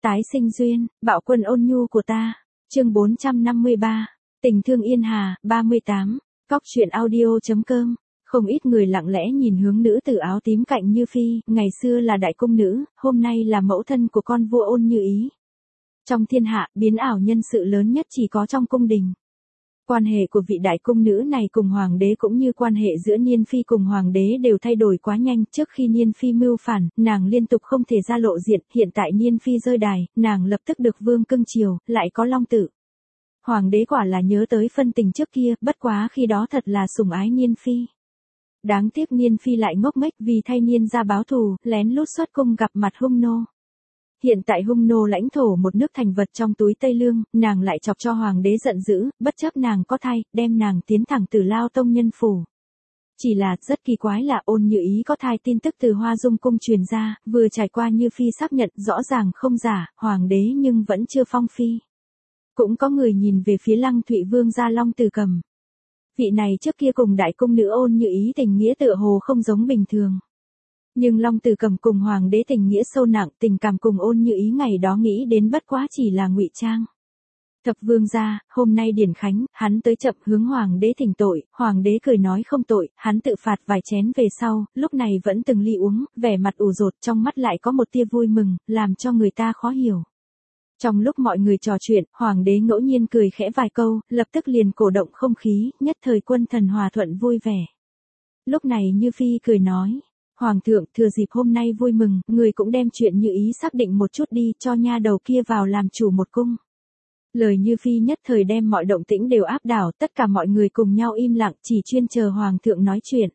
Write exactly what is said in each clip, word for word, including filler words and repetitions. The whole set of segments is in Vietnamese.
Tái sinh duyên, bạo quân ôn nhu của ta. Chương bốn trăm năm mươi ba. Tình thương Yên Hà, ba mươi tám. Cóc truyện audio.com. Không ít người lặng lẽ nhìn hướng nữ tử áo tím cạnh Như Phi, ngày xưa là đại cung nữ, hôm nay là mẫu thân của con vua Ôn Như Ý. Trong thiên hạ, biến ảo nhân sự lớn nhất chỉ có trong cung đình. Quan hệ của vị đại cung nữ này cùng hoàng đế cũng như quan hệ giữa Niên Phi cùng hoàng đế đều thay đổi quá nhanh. Trước khi Niên Phi mưu phản, nàng liên tục không thể ra lộ diện, hiện tại Niên Phi rơi đài, nàng lập tức được vương cưng chiều, lại có long tử. Hoàng đế quả là nhớ tới phân tình trước kia, bất quá khi đó thật là sủng ái Niên Phi. Đáng tiếc Niên Phi lại ngốc nghếch vì thay Niên ra báo thù, lén lút xuất cung gặp mặt hung nô. Hiện tại hung nô lãnh thổ một nước thành vật trong túi Tây Lương, nàng lại chọc cho hoàng đế giận dữ, bất chấp nàng có thai, đem nàng tiến thẳng Tử Lao tông nhân phủ. Chỉ là, rất kỳ quái là Ôn Như Ý có thai tin tức từ Hoa Dung cung truyền ra, vừa trải qua Như Phi xác nhận rõ ràng không giả, hoàng đế nhưng vẫn chưa phong phi. Cũng có người nhìn về phía Lăng Thụy Vương gia Long Tử Cầm. Vị này trước kia cùng đại cung nữ Ôn Như Ý tình nghĩa tựa hồ không giống bình thường. Nhưng Long Tử Cầm cùng hoàng đế tình nghĩa sâu nặng, tình cảm cùng Ôn Như Ý ngày đó nghĩ đến bất quá chỉ là ngụy trang. Thập vương gia, hôm nay điển khánh, hắn tới chậm hướng hoàng đế thỉnh tội, hoàng đế cười nói không tội, hắn tự phạt vài chén về sau, lúc này vẫn từng ly uống, vẻ mặt ủ rột, trong mắt lại có một tia vui mừng, làm cho người ta khó hiểu. Trong lúc mọi người trò chuyện, hoàng đế ngẫu nhiên cười khẽ vài câu, lập tức liền cổ động không khí, nhất thời quân thần hòa thuận vui vẻ. Lúc này Như Phi cười nói, hoàng thượng, thừa dịp hôm nay vui mừng, người cũng đem chuyện Như Ý xác định một chút đi, cho nha đầu kia vào làm chủ một cung. Lời Như Phi nhất thời đem mọi động tĩnh đều áp đảo, tất cả mọi người cùng nhau im lặng, chỉ chuyên chờ hoàng thượng nói chuyện.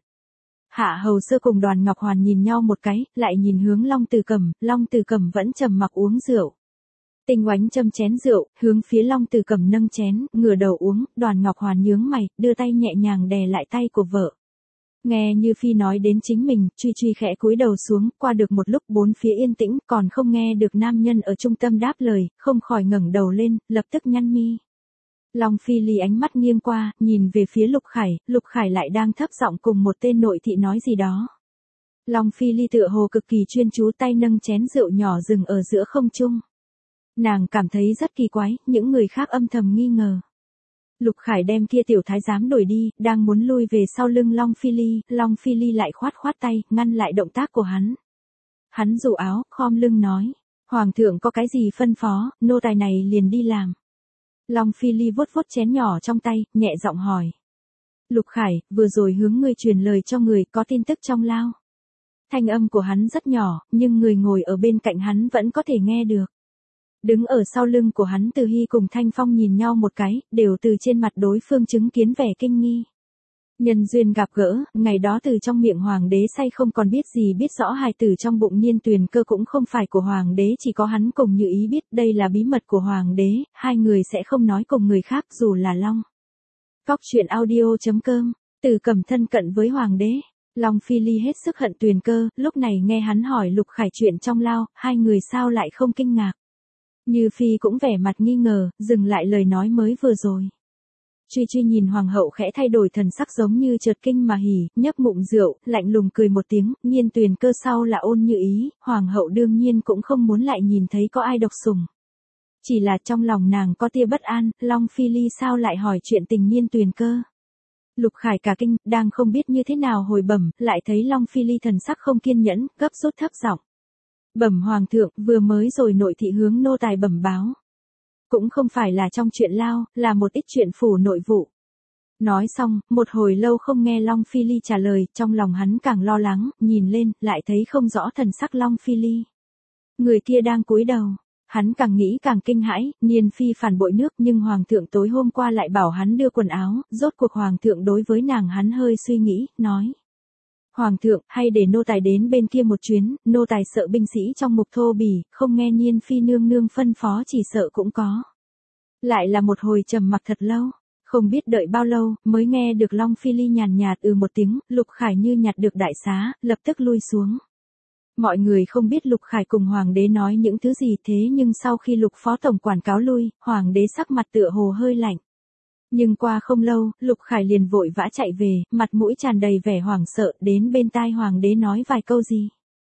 Hạ hầu sơ cùng Đoàn Ngọc Hoàn nhìn nhau một cái, lại nhìn hướng Long Tử Cầm, Long Tử Cầm vẫn trầm mặc uống rượu. Tinh Oánh châm chén rượu, hướng phía Long Tử Cầm nâng chén, ngửa đầu uống, Đoàn Ngọc Hoàn nhướng mày, đưa tay nhẹ nhàng đè lại tay của vợ. Nghe Như Phi nói đến chính mình, Truy Truy khẽ cúi đầu xuống, qua được một lúc bốn phía yên tĩnh, còn không nghe được nam nhân ở trung tâm đáp lời, không khỏi ngẩng đầu lên, lập tức nhăn mi. Long Phi Ly ánh mắt nghiêng qua, nhìn về phía Lục Khải, Lục Khải lại đang thấp giọng cùng một tên nội thị nói gì đó. Long Phi Ly tựa hồ cực kỳ chuyên chú, tay nâng chén rượu nhỏ dừng ở giữa không trung. Nàng cảm thấy rất kỳ quái, những người khác âm thầm nghi ngờ. Lục Khải đem kia tiểu thái giám đuổi đi, đang muốn lui về sau lưng Long Phi Ly, Long Phi Ly lại khoát khoát tay, ngăn lại động tác của hắn. Hắn rủ áo, khom lưng nói, hoàng thượng có cái gì phân phó, nô tài này liền đi làm. Long Phi Ly vuốt vuốt chén nhỏ trong tay, nhẹ giọng hỏi. Lục Khải, vừa rồi hướng ngươi truyền lời cho người, có tin tức trong lao. Thanh âm của hắn rất nhỏ, nhưng người ngồi ở bên cạnh hắn vẫn có thể nghe được. Đứng ở sau lưng của hắn Từ Hy cùng Thanh Phong nhìn nhau một cái, đều từ trên mặt đối phương chứng kiến vẻ kinh nghi. Nhân duyên gặp gỡ, ngày đó từ trong miệng hoàng đế say không còn biết gì biết rõ hài tử trong bụng Niên Tuyền Cơ cũng không phải của hoàng đế, chỉ có hắn cùng Như Ý biết, đây là bí mật của hoàng đế, hai người sẽ không nói cùng người khác dù là Long. Cóc truyện audio.com, Từ Cầm thân cận với hoàng đế. Long Phi Ly hết sức hận Tuyền Cơ, lúc này nghe hắn hỏi Lục Khải chuyện trong lao, hai người sao lại không kinh ngạc. Như Phi cũng vẻ mặt nghi ngờ, dừng lại lời nói mới vừa rồi. Truy Truy nhìn hoàng hậu khẽ thay đổi thần sắc giống như chợt kinh mà hỉ, nhấp ngụm rượu, lạnh lùng cười một tiếng, Niên Tuyền Cơ sau là Ôn Như Ý, hoàng hậu đương nhiên cũng không muốn lại nhìn thấy có ai độc sủng. Chỉ là trong lòng nàng có tia bất an, Long Phi Ly sao lại hỏi chuyện tình Niên Tuyền Cơ. Lục Khải cả kinh, đang không biết như thế nào hồi bẩm, lại thấy Long Phi Ly thần sắc không kiên nhẫn, gấp rút thấp giọng. Bẩm hoàng thượng, vừa mới rồi nội thị hướng nô tài bẩm báo. Cũng không phải là trong chuyện lao, là một ít chuyện phủ nội vụ. Nói xong, một hồi lâu không nghe Long Phi Ly trả lời, trong lòng hắn càng lo lắng, nhìn lên, lại thấy không rõ thần sắc Long Phi Ly. Người kia đang cúi đầu, hắn càng nghĩ càng kinh hãi, Niên Phi phản bội nước nhưng hoàng thượng tối hôm qua lại bảo hắn đưa quần áo, rốt cuộc hoàng thượng đối với nàng hắn hơi suy nghĩ, nói. Hoàng thượng, hay để nô tài đến bên kia một chuyến, nô tài sợ binh sĩ trong mục thô bỉ, không nghe Niên Phi nương nương phân phó chỉ sợ cũng có. Lại là một hồi trầm mặc thật lâu, không biết đợi bao lâu, mới nghe được Long Phi Ly nhàn nhạt ừ một tiếng, Lục Khải như nhặt được đại xá, lập tức lui xuống. Mọi người không biết Lục Khải cùng hoàng đế nói những thứ gì thế nhưng sau khi Lục phó tổng quản cáo lui, hoàng đế sắc mặt tựa hồ hơi lạnh. Nhưng qua không lâu, Lục Khải liền vội vã chạy về, mặt mũi tràn đầy vẻ hoảng sợ, đến bên tai hoàng đế nói vài câu gì.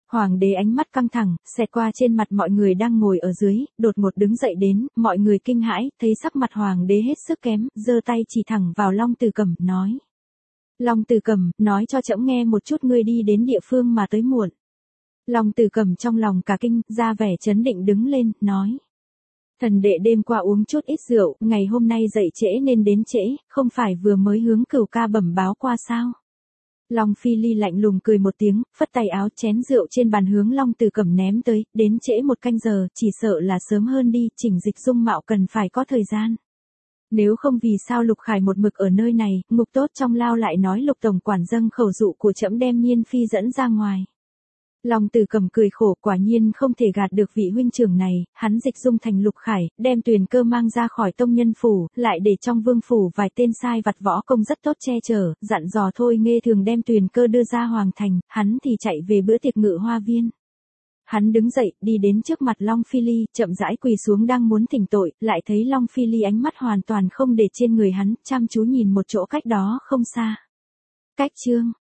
Hoàng đế ánh mắt căng thẳng, xẹt qua trên mặt mọi người đang ngồi ở dưới, đột ngột đứng dậy đến, mọi người kinh hãi, thấy sắc mặt hoàng đế hết sức kém, giơ tay chỉ thẳng vào Long Tử Cẩm, nói. Long Tử Cẩm, nói cho trẫm nghe một chút ngươi đi đến địa phương mà tới muộn. Long Tử Cẩm trong lòng cả kinh, ra vẻ chấn định đứng lên, nói. Thần đệ đêm qua uống chút ít rượu, ngày hôm nay dậy trễ nên đến trễ, không phải vừa mới hướng Cửu ca bẩm báo qua sao? Long Phi Ly lạnh lùng cười một tiếng, phất tay áo chén rượu trên bàn hướng Long Tử Cẩm ném tới, đến trễ một canh giờ, chỉ sợ là sớm hơn đi, chỉnh dịch dung mạo cần phải có thời gian. Nếu không vì sao Lục Khải một mực ở nơi này, ngục tốt trong lao lại nói Lục tổng quản dâng khẩu dụ của trẫm đem Nhiên Phi dẫn ra ngoài. Long Tử Cẩm cười khổ, quả nhiên không thể gạt được vị huynh trưởng này, hắn dịch dung thành Lục Khải, đem Tuyền Cơ mang ra khỏi tông nhân phủ, lại để trong vương phủ vài tên sai vặt võ công rất tốt che chở, dặn dò Thôi Nghê thường đem Tuyền Cơ đưa ra hoàng thành, hắn thì chạy về bữa tiệc Ngự Hoa Viên. Hắn đứng dậy, đi đến trước mặt Long Phi Ly, chậm rãi quỳ xuống đang muốn thỉnh tội, lại thấy Long Phi Ly ánh mắt hoàn toàn không để trên người hắn, chăm chú nhìn một chỗ cách đó không xa. Cách chương